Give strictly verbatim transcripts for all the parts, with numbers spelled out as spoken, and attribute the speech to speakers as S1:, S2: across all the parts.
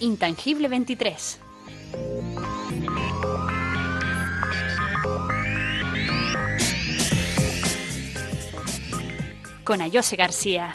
S1: Intangible veintitrés. Con Ayose García.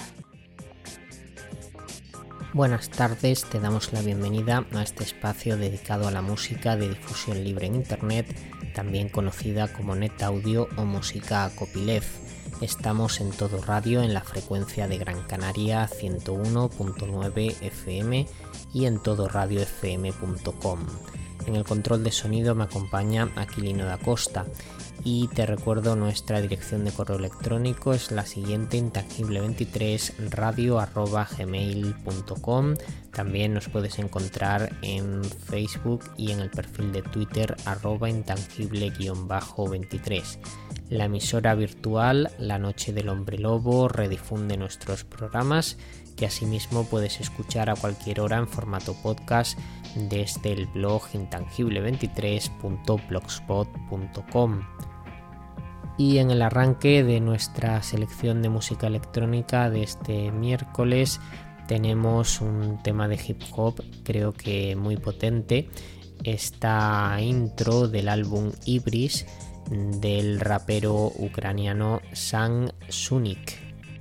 S2: Buenas tardes, te damos la bienvenida a este espacio dedicado a la música de difusión libre en Internet, también conocida como Net Audio o música copyleft. Estamos en Todo Radio en la frecuencia de Gran Canaria ciento uno punto nueve F M y en todo radio f m punto com. En el control de sonido me acompaña Aquilino da Costa y te recuerdo nuestra dirección de correo electrónico es la siguiente: intangible veintitrés radio arroba gmail punto com. También nos puedes encontrar en Facebook y en el perfil de Twitter arroba intangible veintitrés. La emisora virtual La Noche del Hombre Lobo redifunde nuestros programas, que asimismo puedes escuchar a cualquier hora en formato podcast desde el blog intangible veintitrés punto blogspot punto com. Y en el arranque de nuestra selección de música electrónica de este miércoles tenemos un tema de hip hop, creo que muy potente, esta intro del álbum Ibris del rapero ucraniano Sam Sunic.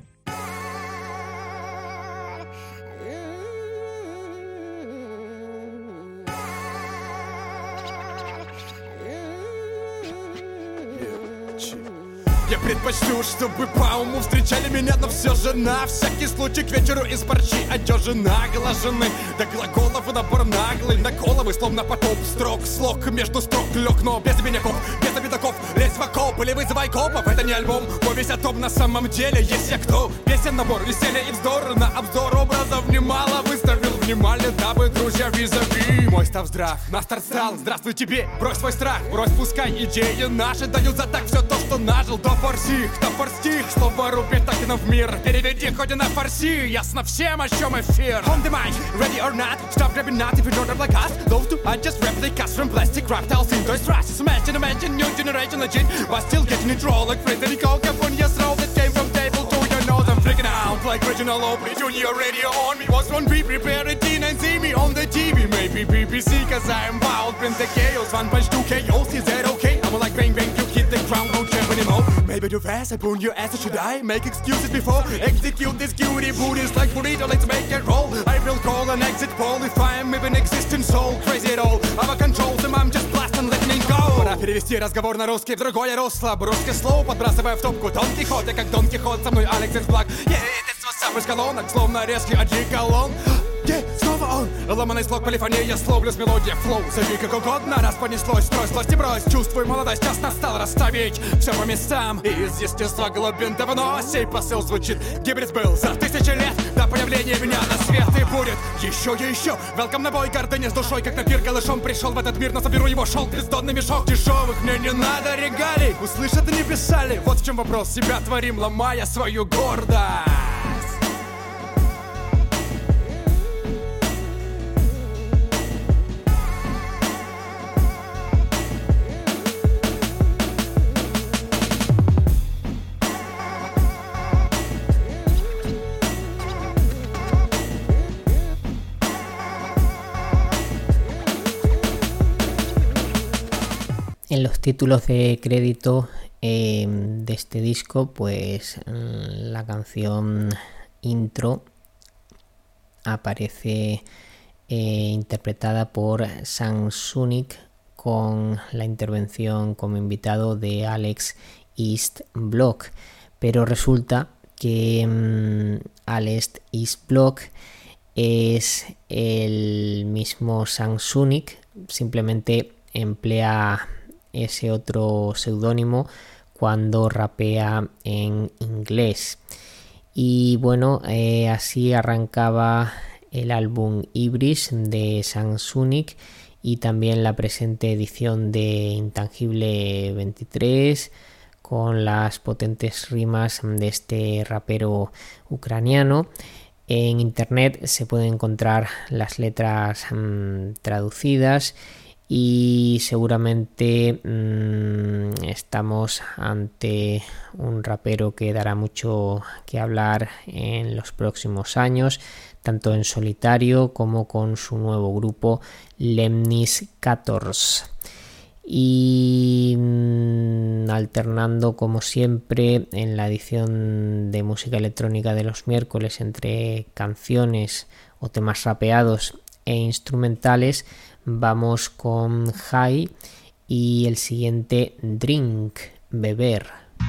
S3: Я предпочту, чтобы по уму встречали меня, но все же на всякий случай к вечеру из парчи одежина глажены до глаголов и набор наглый на головы, словно потоп строк, слог между строк лег, но без обиняков, без обидаков, лезь в окоп или вызывай копов. Это не альбом, повесть о том на самом деле есть я кто. Песен набор, веселья и вздор, на обзор образов немало выставил внимание, дабы друзья визави. Мой став здрав, на старт стал, здравствуй тебе, брось свой страх, брось пускай идеи наши дают за так все то, что нажил. До фарси, кто форстих, слово рубит так и в мир. Переведи хоть и на фарси, ясно всем, о чем эфир. On the mic, ready or not, stop grabbing not if you don't rap like us. Those two are just replicas from plastic reptiles in those trashes. Imagine, imagine, new generation legit, but still getting it raw like Federico Cavonia's roll that came from table to your nose. I'm freaking out like Reginald Oakley Junior Radio on me. Was one be prepared at T and see me on the T V. Maybe B B C, cause I'm wild, been the chaos. One punch, two K Os, is that okay? I'm like bang bang, you hit the ground, don't trip anymore. Maybe too fast, I burn your ass, or should I make excuses before execute this cutie booties like burrito, let's make it roll. I will call an exit poll if I am even existing soul. Crazy at all, I'm a control them, I'm just blasting, let me go. Пора перевести разговор на русский в другое русло. Русское слово подбрасывая в топку Дон Кихот. Я как Дон Кихот, со мной Алекс Блак. Yeah, детство сам из колонок, словно резкий одеколон. Yeah, снова он, ломаный слог полифония, я словлю с мелодия флоу. Зови как угодно, раз понеслось, строй, злость и брось. Чувствуй молодость, час настал расставить все по местам. Из естества глубин давно сей посыл звучит. Гибрид был за тысячи лет до появления меня на свет. И будет еще и еще. Welcome на бой, гордыня с душой, как на пир голышом пришел в этот мир, но соберу его шелк, бездонный мешок дешевых. Мне не надо регалий, услышат и не писали. Вот в чем вопрос, себя творим, ломая свою гордость.
S2: En los títulos de crédito eh, de este disco, pues la canción intro aparece eh, interpretada por Sam Sunic con la intervención como invitado de Alex East Block, pero resulta que um, Alex East Block es el mismo Sam Sunic, simplemente emplea ese otro seudónimo cuando rapea en inglés. Y bueno, eh, así arrancaba el álbum Ibris de Sam Sunic y también la presente edición de Intangible veintitrés con las potentes rimas de este rapero ucraniano. En internet se pueden encontrar las letras mmm, traducidas y seguramente mmm, estamos ante un rapero que dará mucho que hablar en los próximos años. tanto en solitario como con su nuevo grupo Lemnis catorce. Y mmm, alternando como siempre en la edición de música electrónica de los miércoles entre canciones o temas rapeados e instrumentales, vamos con High y el siguiente Drink, beber.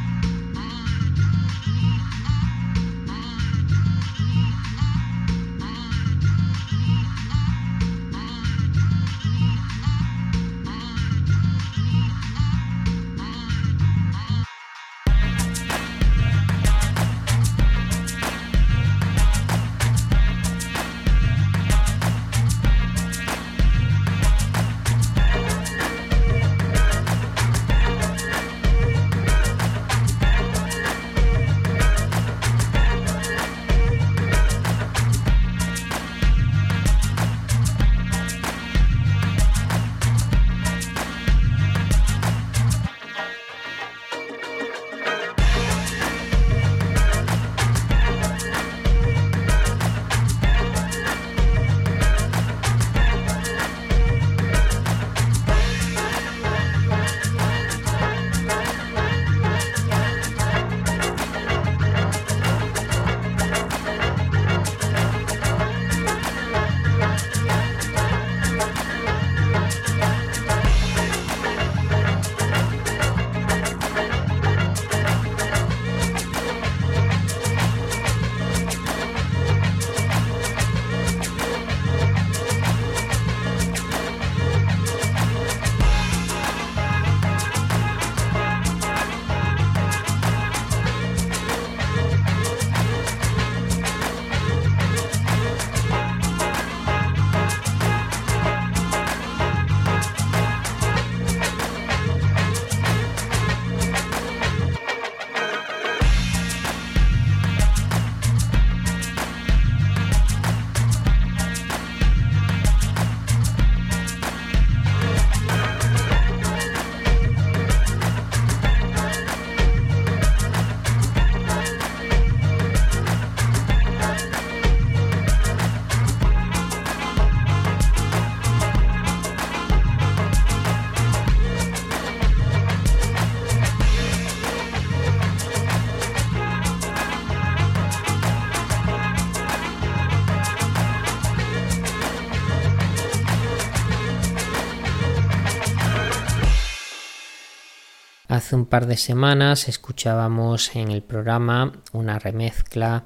S2: Hace un par de semanas escuchábamos en el programa una remezcla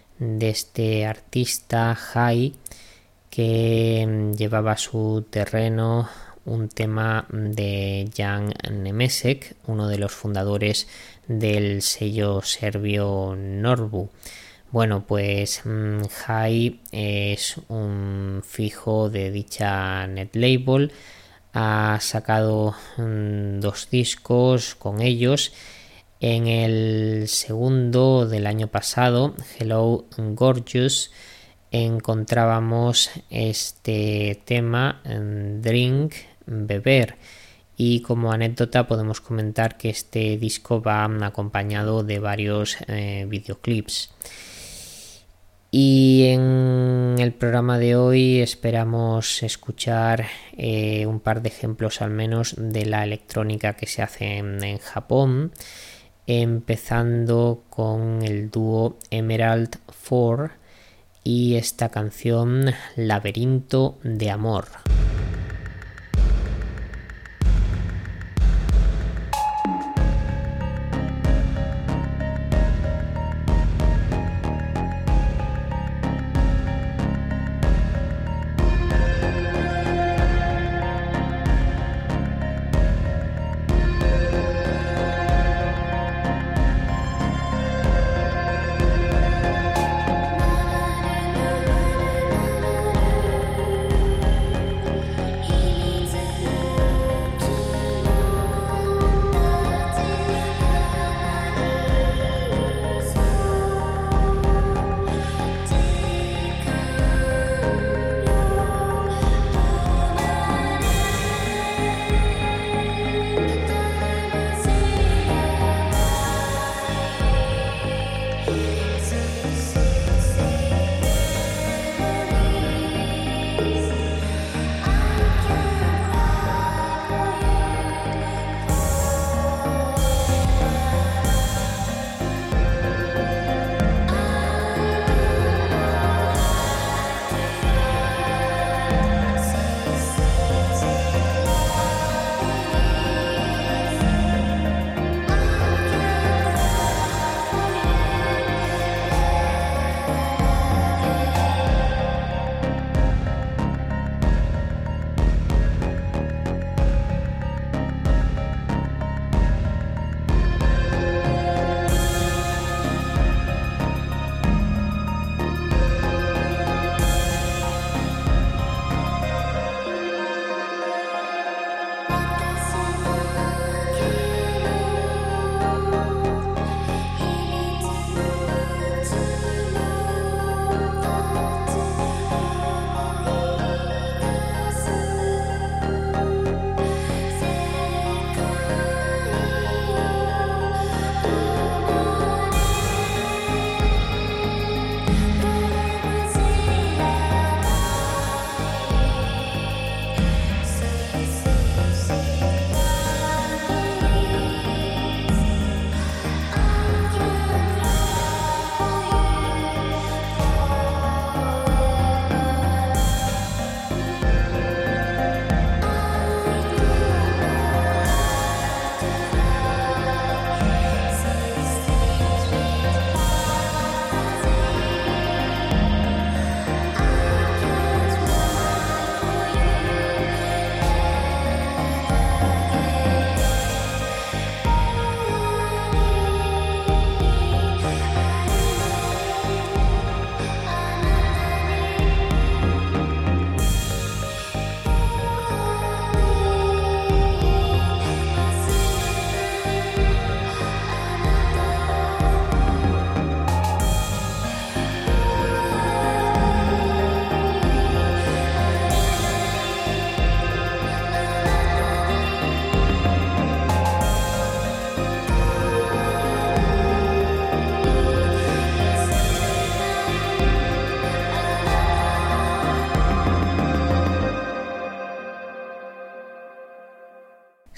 S2: de este artista High que llevaba a su terreno un tema de Jan Nemesek, uno de los fundadores del sello serbio Norbu. Bueno, pues High es un fijo de dicha netlabel. Ha sacado mmm, dos discos con ellos. En el segundo del año pasado, Hello Gorgeous, encontrábamos este tema, Drink, beber. Y como anécdota podemos comentar que este disco va acompañado de varios eh, videoclips. Y en el programa de hoy esperamos escuchar eh, un par de ejemplos al menos de la electrónica que se hace en, en Japón, empezando con el dúo Emerald cuatro y esta canción Laberinto de Amor.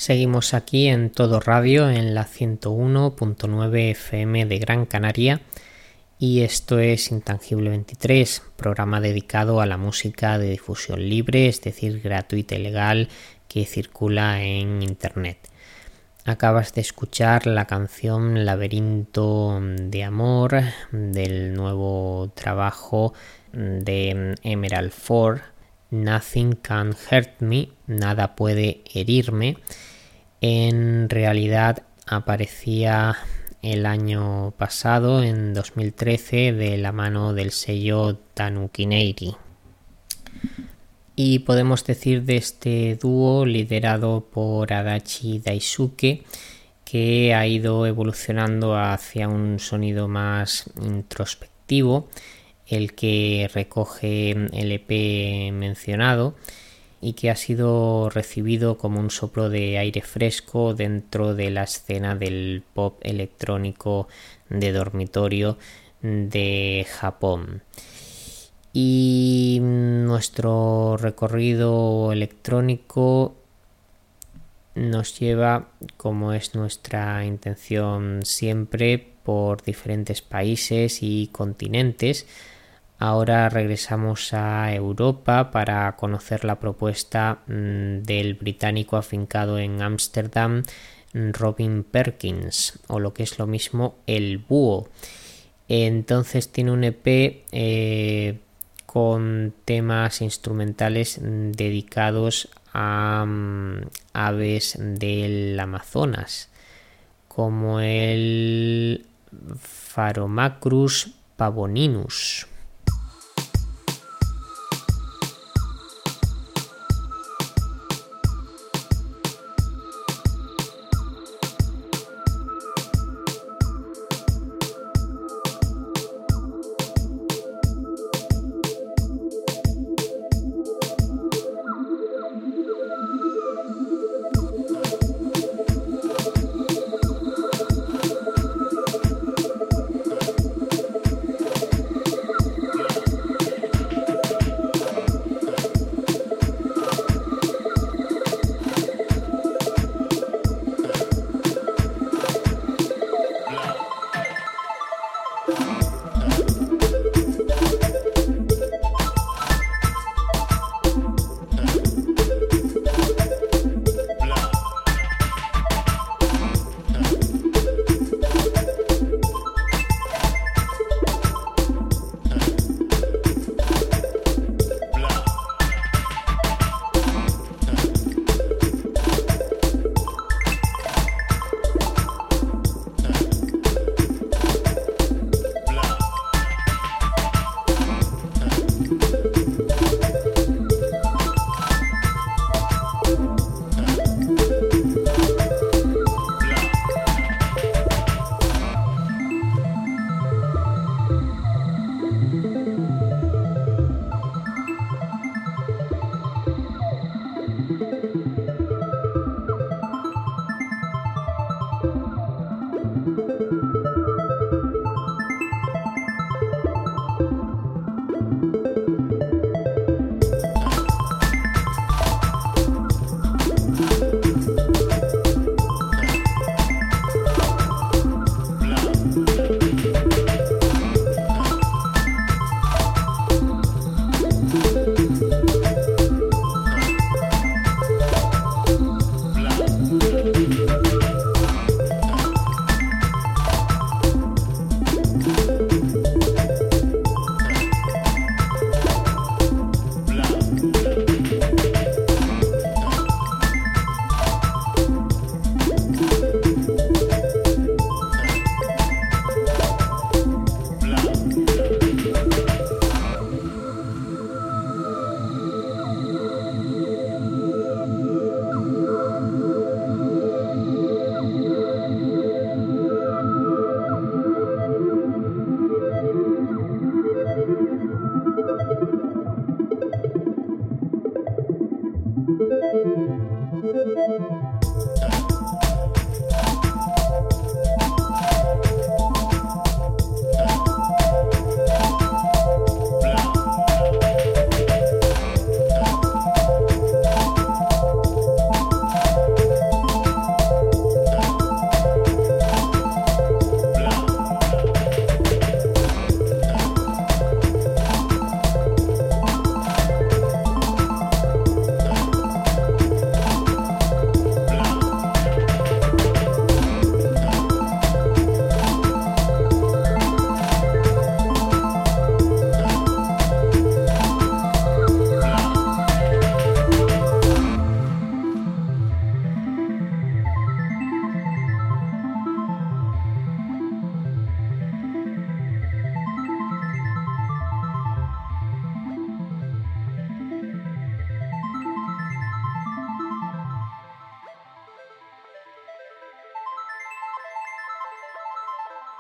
S2: Seguimos aquí en Todo Radio en la ciento uno punto nueve F M de Gran Canaria y esto es Intangible veintitrés, programa dedicado a la música de difusión libre, es decir, gratuita y legal que circula en Internet. Acabas de escuchar la canción Laberinto de Amor del nuevo trabajo de Emerald Ford, Nothing Can Hurt Me, Nada Puede Herirme. En realidad aparecía el año pasado, en dos mil trece, de la mano del sello Tanuki Neiri. Y podemos decir de este dúo liderado por Adachi Daisuke que ha ido evolucionando hacia un sonido más introspectivo, el que recoge el E P mencionado y que ha sido recibido como un soplo de aire fresco dentro de la escena del pop electrónico de dormitorio de Japón. Y nuestro recorrido electrónico nos lleva, como es nuestra intención siempre, por diferentes países y continentes. Ahora regresamos a Europa para conocer la propuesta mmm, del británico afincado en Ámsterdam, Robin Perkins, o lo que es lo mismo, El Búho. Entonces tiene un E P eh, con temas instrumentales dedicados a um, aves del Amazonas, como el Pharomacrus pavoninus.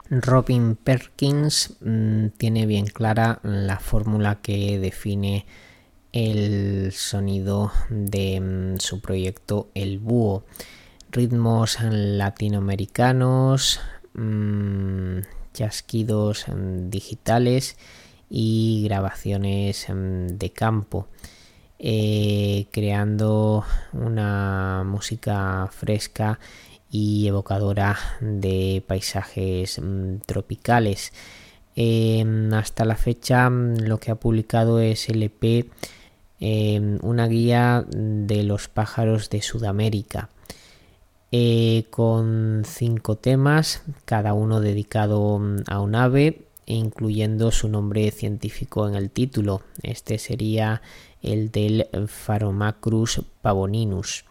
S2: Robin Perkins mmm, tiene bien clara la fórmula que define el sonido de mmm, su proyecto El Búho. Ritmos latinoamericanos, mmm, chasquidos mmm, digitales y grabaciones mmm, de campo, eh, creando una música fresca y evocadora de paisajes mmm, tropicales. Eh, hasta la fecha lo que ha publicado es el E P eh, Una guía de los pájaros de Sudamérica, eh, con cinco temas, cada uno dedicado a un ave, incluyendo su nombre científico en el título. Este sería el del Pharomacrus pavoninus.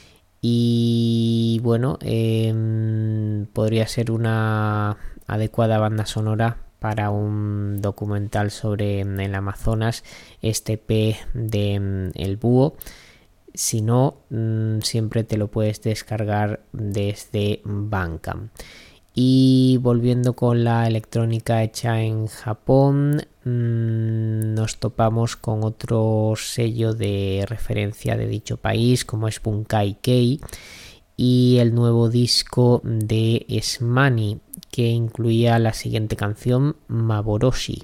S2: Y bueno, eh, podría ser una adecuada banda sonora para un documental sobre el Amazonas, este E P de El Búho. Si no, siempre te lo puedes descargar desde Bandcamp. Y volviendo con la electrónica hecha en Japón, nos topamos con otro sello de referencia de dicho país, como es Bunkai Kei, y el nuevo disco de Smani, que incluía la siguiente canción, Maboroshi.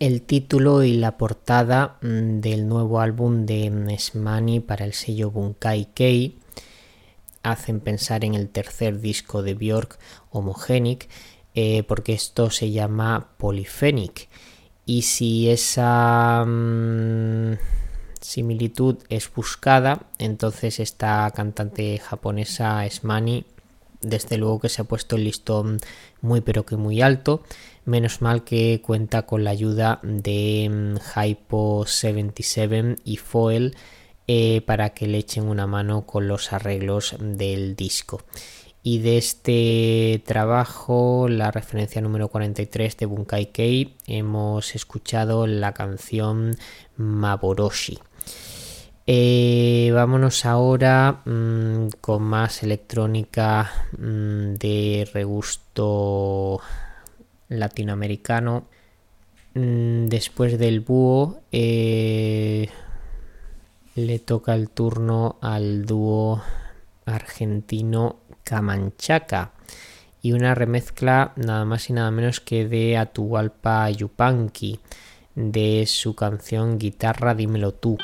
S2: El título y la portada del nuevo álbum de Smani para el sello Bunkai Kei hacen pensar en el tercer disco de Björk, Homogenic, eh, porque esto se llama Polyphenic. Y si esa mmm, similitud es buscada, entonces esta cantante japonesa Smani desde luego que se ha puesto el listón muy pero que muy alto. Menos mal que cuenta con la ayuda de um, Hypo setenta y siete y Foel eh, para que le echen una mano con los arreglos del disco. Y de este trabajo, la referencia número cuarenta y tres de Bunkai Kei, hemos escuchado la canción Maboroshi. Eh, vámonos ahora mmm, con más electrónica mmm, de regusto latinoamericano. Mm, después del búho eh, le toca el turno al dúo argentino Camanchaca y una remezcla nada más y nada menos que de Atahualpa Yupanqui de su canción Guitarra Dímelo Tú.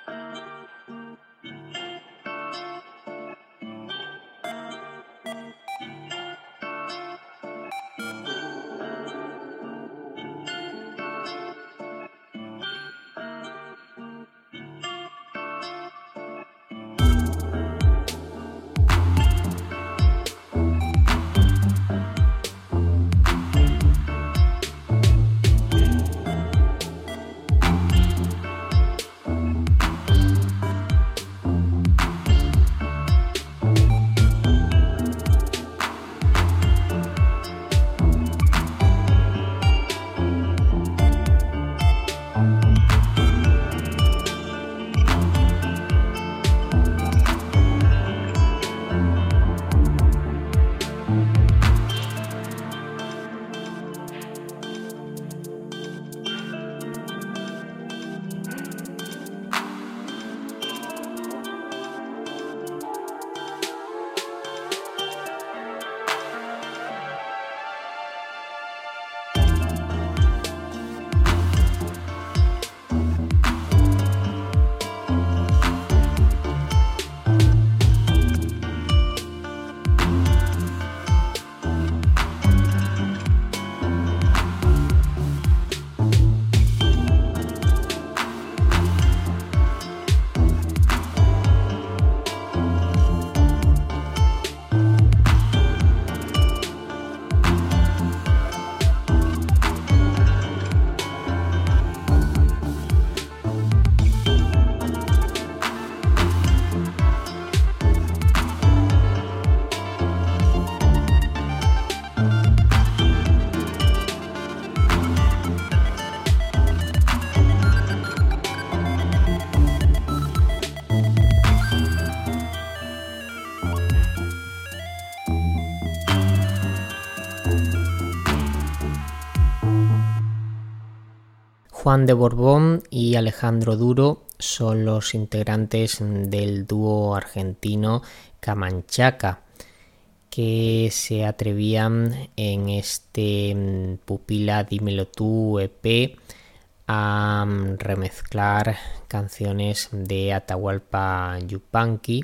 S2: Juan de Borbón y Alejandro Duro son los integrantes del dúo argentino Camanchaca, que se atrevían en este Pupila Dímelo Tú E P a remezclar canciones de Atahualpa Yupanqui,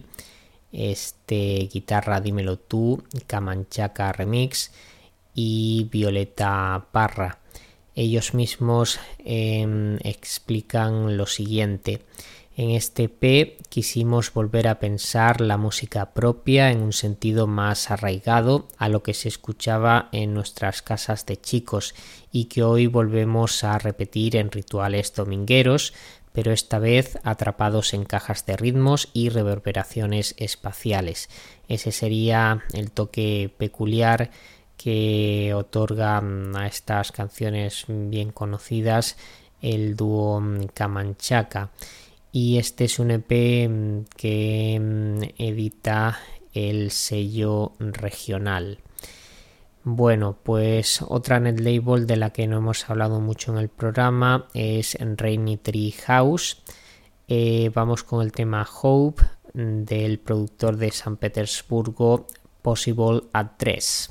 S2: este Guitarra Dímelo Tú, Camanchaca Remix y Violeta Parra. Ellos mismos eh, explican lo siguiente: en este E P quisimos volver a pensar la música propia en un sentido más arraigado a lo que se escuchaba en nuestras casas de chicos y que hoy volvemos a repetir en rituales domingueros, pero esta vez atrapados en cajas de ritmos y reverberaciones espaciales. Ese sería el toque peculiar que otorga a estas canciones bien conocidas el dúo Camanchaca. Y este es un E P que edita el sello Regional. Bueno, pues otra netlabel de la que no hemos hablado mucho en el programa es Rainy Tree House. Eh, vamos con el tema Hope del productor de San Petersburgo Possible Address.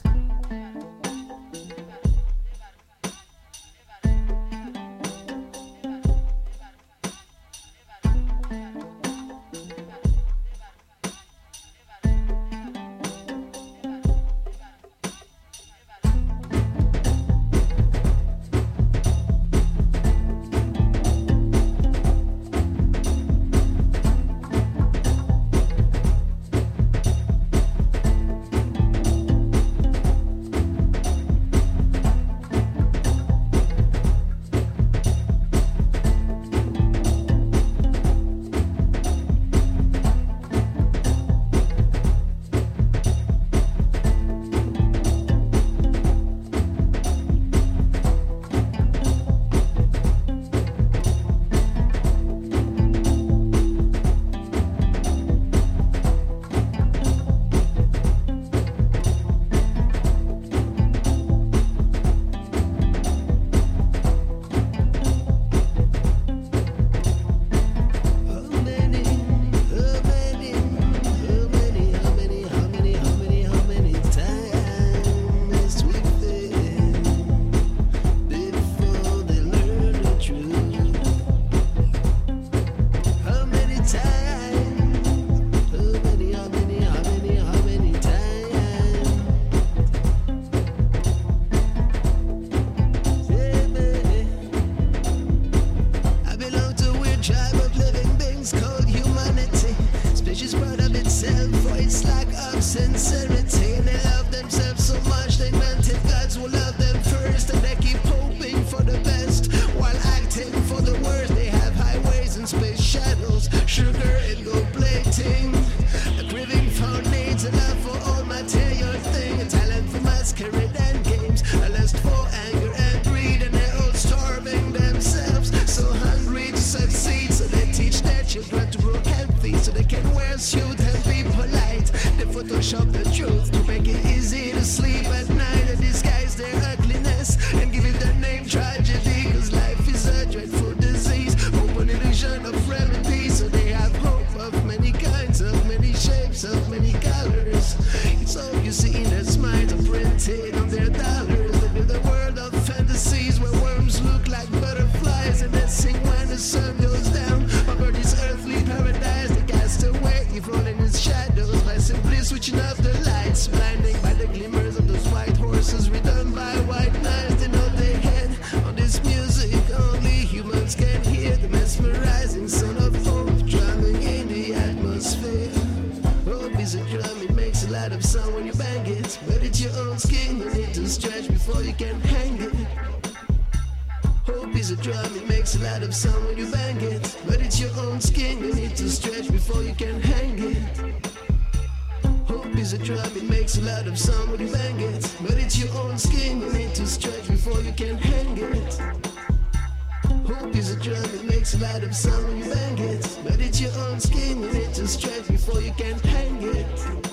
S4: promise you they'll be polite. They Photoshop the truth to make it easy to sleep at night and disguise their ugliness and give it the name tragedy. Cause life is a dreadful disease. Hope an illusion of remedy. So they have hope of many kinds, of many shapes, of many colors. It's all you see in their smiles are printed on their dollars. They live the world of fantasies where worms look like butterflies and they sing when the sun goes down over this earthly paradise. They cast away evil in its shadows by simply switching off the lights, blinding by the glimmers of those white horses ridden by white knights. They know they head on this music only humans can hear, the mesmerizing sound of hope drumming in the atmosphere. Hope is a drum, it makes a lot of sound when you bang it, but it's your own skin, you need to stretch before you can hang it. Hope is a drum, it makes a lot of sound when you bang it, but it's your own skin, you need to stretch before you can hang it. Hope is a drum, it makes a lot of sound when you bang it, but it's your own skin, you need to stretch before you can hang it. Hope is a drum, it makes a lot of sound when you bang it, but it's your own skin, you need to stretch before you can hang it.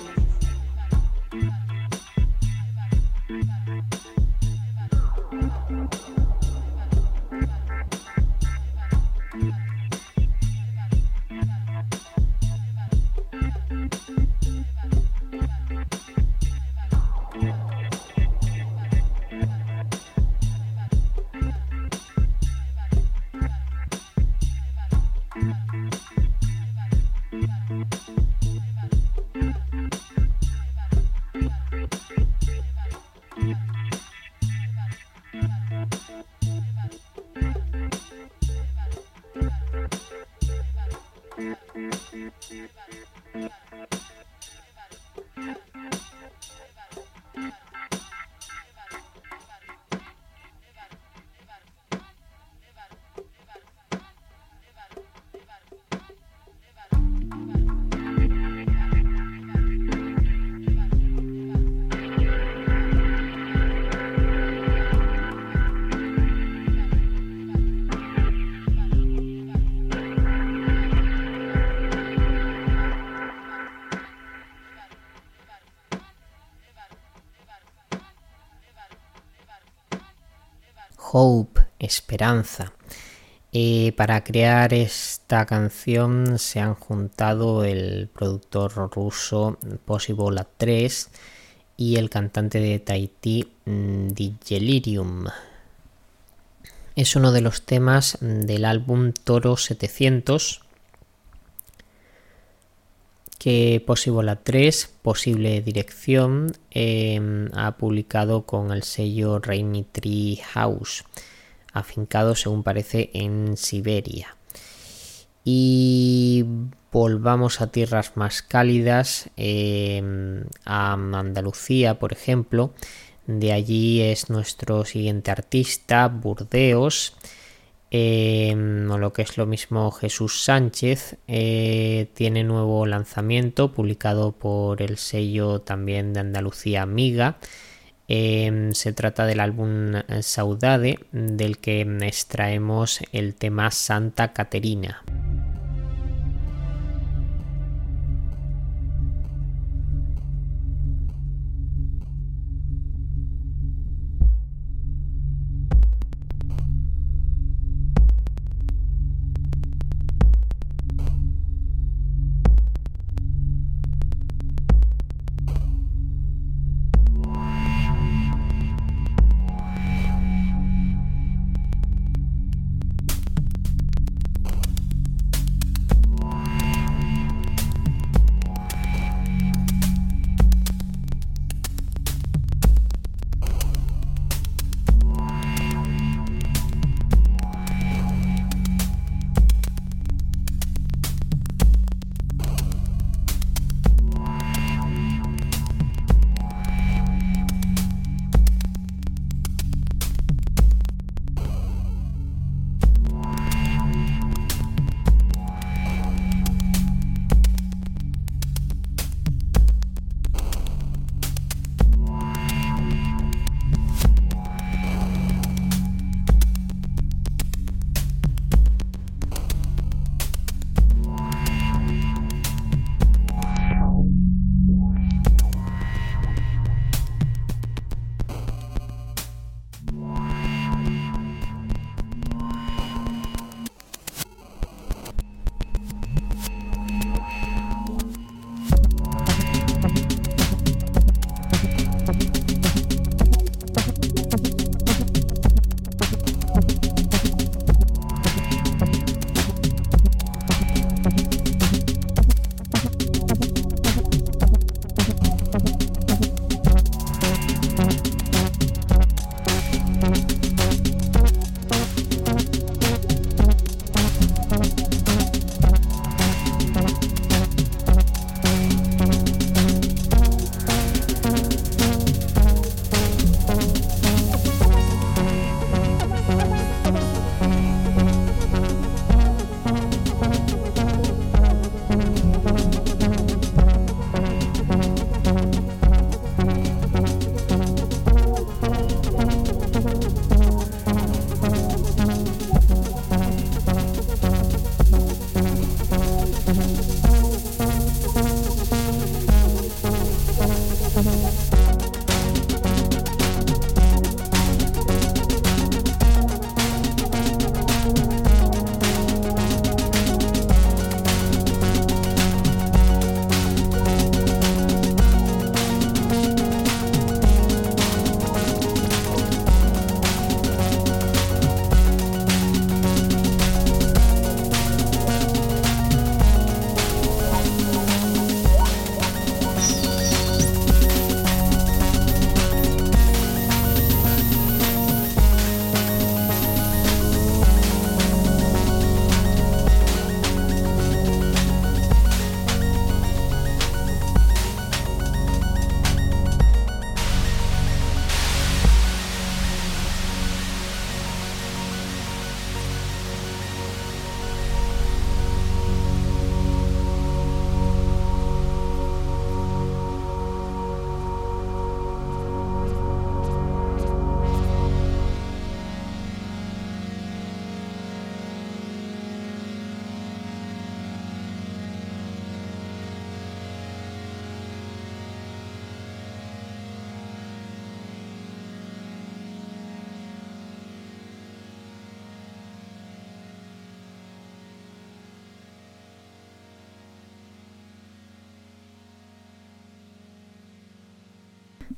S2: Hope, esperanza. Eh, para crear esta canción se han juntado el productor ruso Possible at tres y el cantante de Tahití Djellirium. Es uno de los temas del álbum Toro setecientos que Possible at tres, Posible Dirección, eh, ha publicado con el sello Rainy Tree House, afincado según parece en Siberia. Y volvamos a tierras más cálidas, eh, a Andalucía, por ejemplo. De allí es nuestro siguiente artista, Burdeos. Eh, o lo que es lo mismo, Jesús Sánchez, eh, tiene nuevo lanzamiento publicado por el sello también de Andalucía Amiga. Eh, se trata del álbum Saudade, del que extraemos el tema Santa Caterina.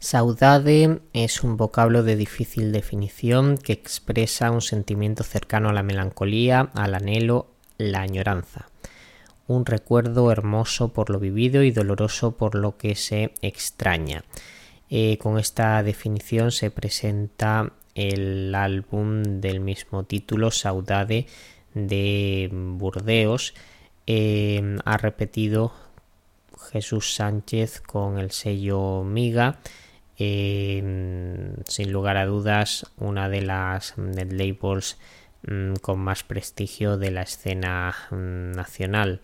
S2: Saudade es un vocablo de difícil definición que expresa un sentimiento cercano a la melancolía, al anhelo, la añoranza. Un recuerdo hermoso por lo vivido y doloroso por lo que se extraña. Eh, con esta definición se presenta el álbum del mismo título, Saudade, de Burdeos. Eh, ha repetido Jesús Sánchez con el sello Miga. Eh, sin lugar a dudas, una de las net labels mm, con más prestigio de la escena mm, nacional.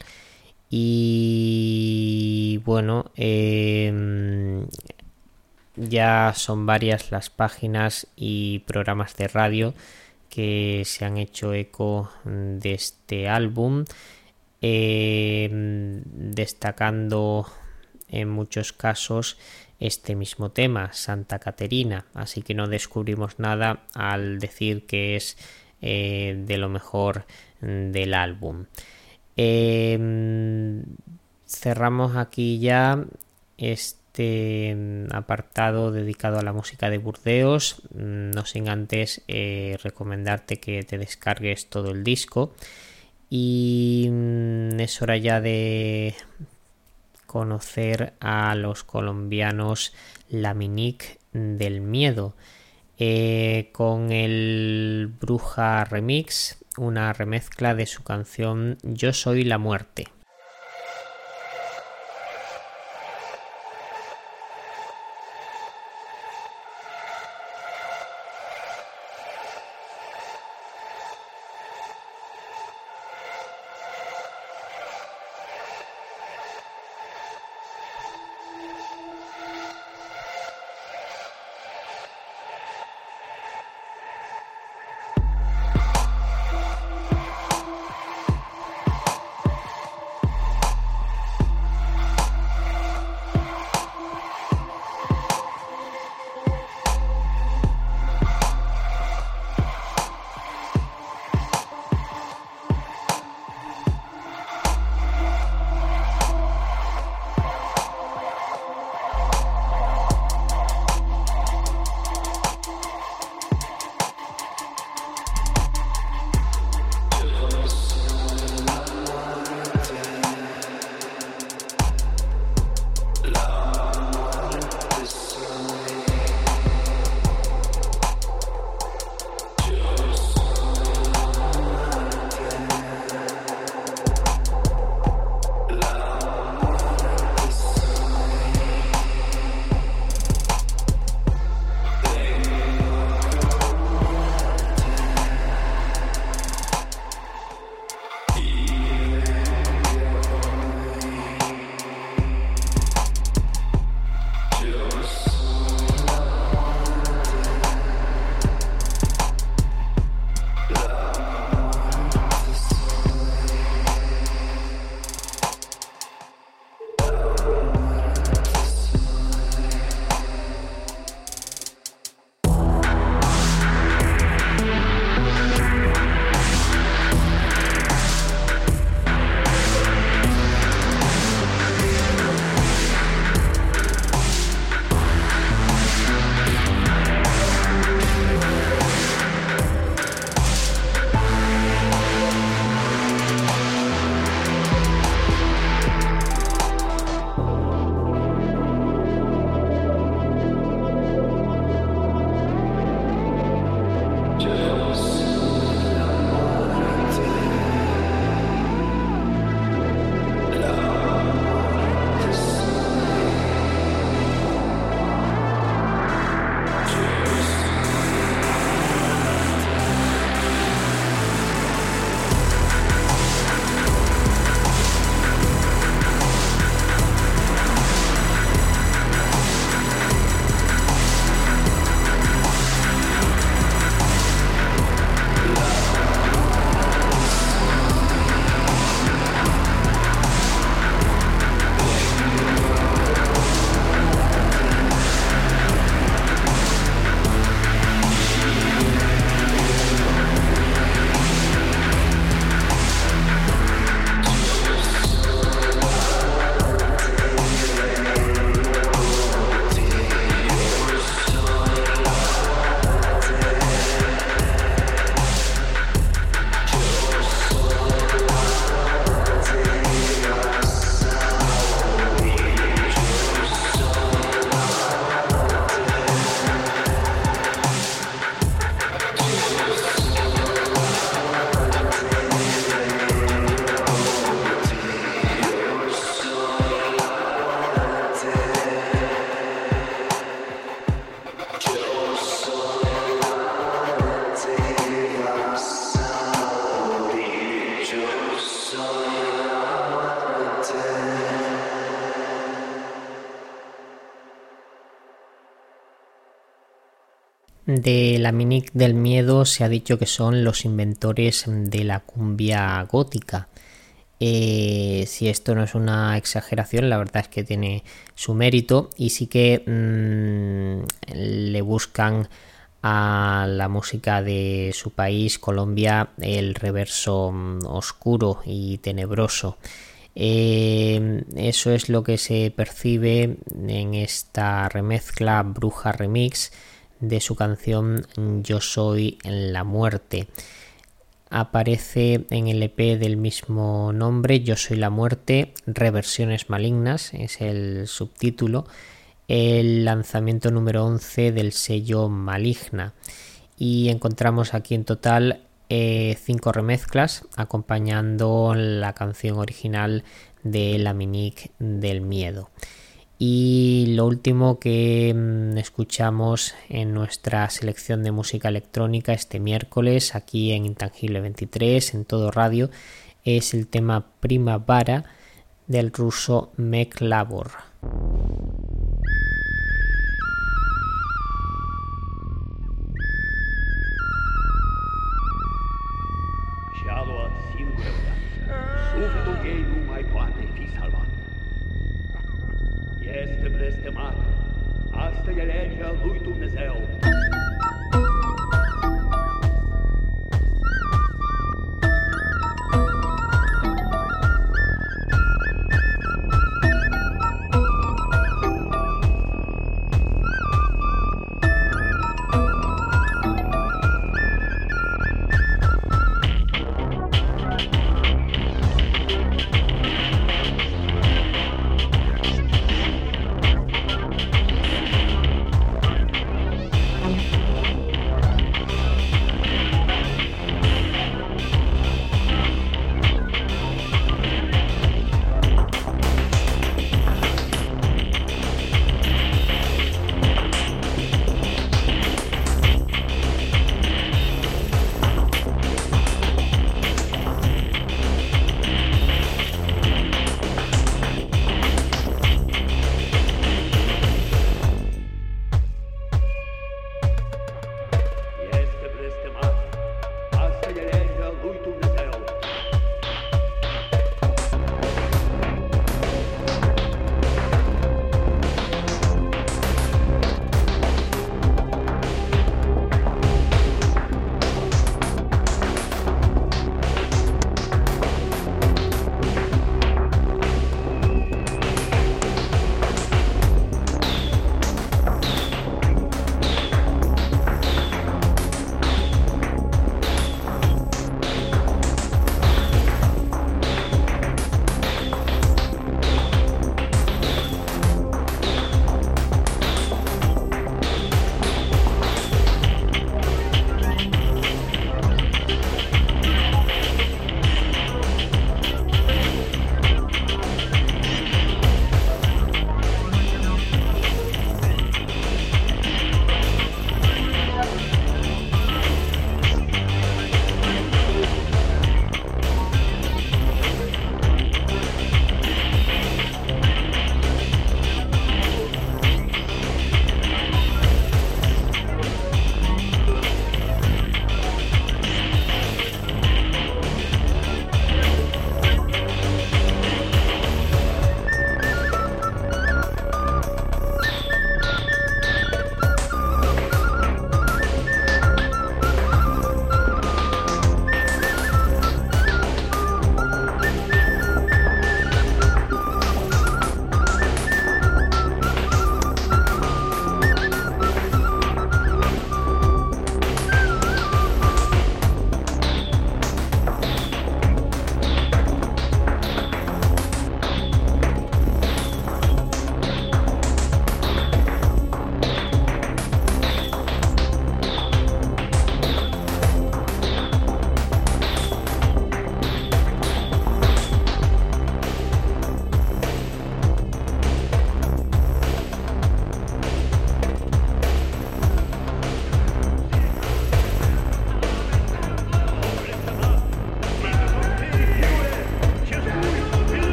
S2: Y bueno, eh, ya son varias las páginas y programas de radio que se han hecho eco de este álbum, eh, destacando en muchos casos este mismo tema, Santa Caterina, así que no descubrimos nada al decir que es eh, de lo mejor del álbum. Eh, cerramos aquí ya este apartado dedicado a la música de Burdeos, no sin antes eh, recomendarte que te descargues todo el disco, y es hora ya de conocer a los colombianos Laminique del Miedo, eh, con el Bruja Remix, una remezcla de su canción Yo Soy la Muerte. De Laminique del Miedo se ha dicho que son los inventores de la cumbia gótica. Eh, si esto no es una exageración, la verdad es que tiene su mérito, y sí que mmm, le buscan a la música de su país, Colombia, el reverso mmm, oscuro y tenebroso. Eh, eso es lo que se percibe en esta remezcla Bruja Remix de su canción Yo Soy la Muerte. Aparece en el E P del mismo nombre, Yo Soy la Muerte, Reversiones Malignas, es el subtítulo, el lanzamiento número once del sello Maligna. Y encontramos aquí en total eh, cinco remezclas acompañando la canción original de Laminique del Miedo. Y lo último que mmm, escuchamos en nuestra selección de música electrónica este miércoles aquí en Intangible veintitrés, en Todo Radio, es el tema Primavera del ruso Mek Labor.
S5: Este blestemat, asta e legea lui Dumnezeu.
S6: Thank you.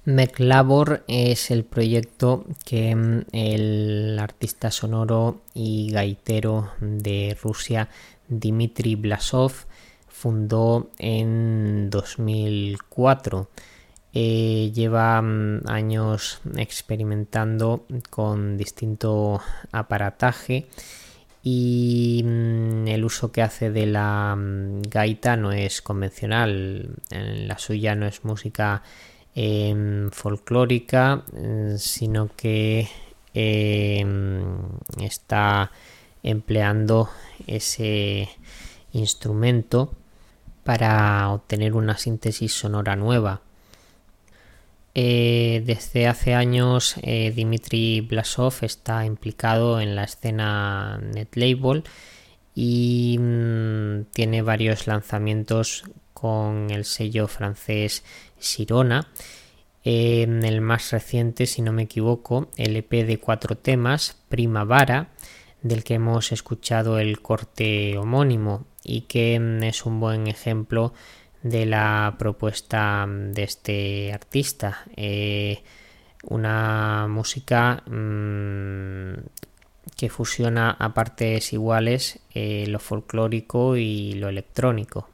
S2: Mechlabor es el proyecto que el artista sonoro y gaitero de Rusia Dmitry Blasov fundó en dos mil cuatro. Eh, lleva años experimentando con distinto aparataje y el uso que hace de la gaita no es convencional. La suya no es música eh, folclórica, sino que eh, está empleando ese instrumento para obtener una síntesis sonora nueva. Eh, desde hace años eh, Dmitry Blasov está implicado en la escena Netlabel y mmm, tiene varios lanzamientos con el sello francés Sirona. Eh, el más reciente, si no me equivoco, el E P de cuatro temas, Primavera, del que hemos escuchado el corte homónimo y que mm, es un buen ejemplo de la propuesta de este artista, eh, una música mmm, que fusiona a partes iguales eh, lo folclórico y lo electrónico.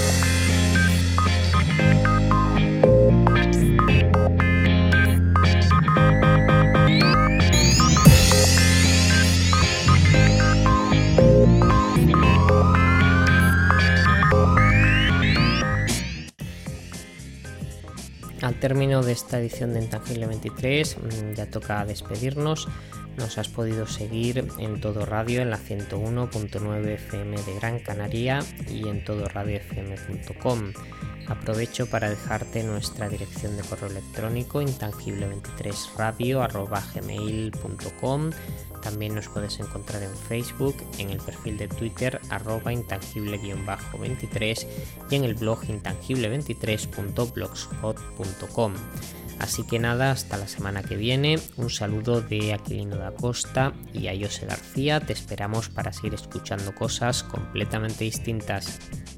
S2: Al término de esta edición de Intangible veintitrés ya toca despedirnos. Nos has podido seguir en Todo Radio en la ciento uno punto nueve F M de Gran Canaria y en todo radio f m punto com. Aprovecho para dejarte nuestra dirección de correo electrónico intangible veintitrés radio arroba gmail punto com. También nos puedes encontrar en Facebook, en el perfil de Twitter arroba intangible veintitrés y en el blog intangible veintitrés punto blogspot punto com. Así que nada, hasta la semana que viene. Un saludo de Aquilino da Costa y a Jose García. Te esperamos para seguir escuchando cosas completamente distintas.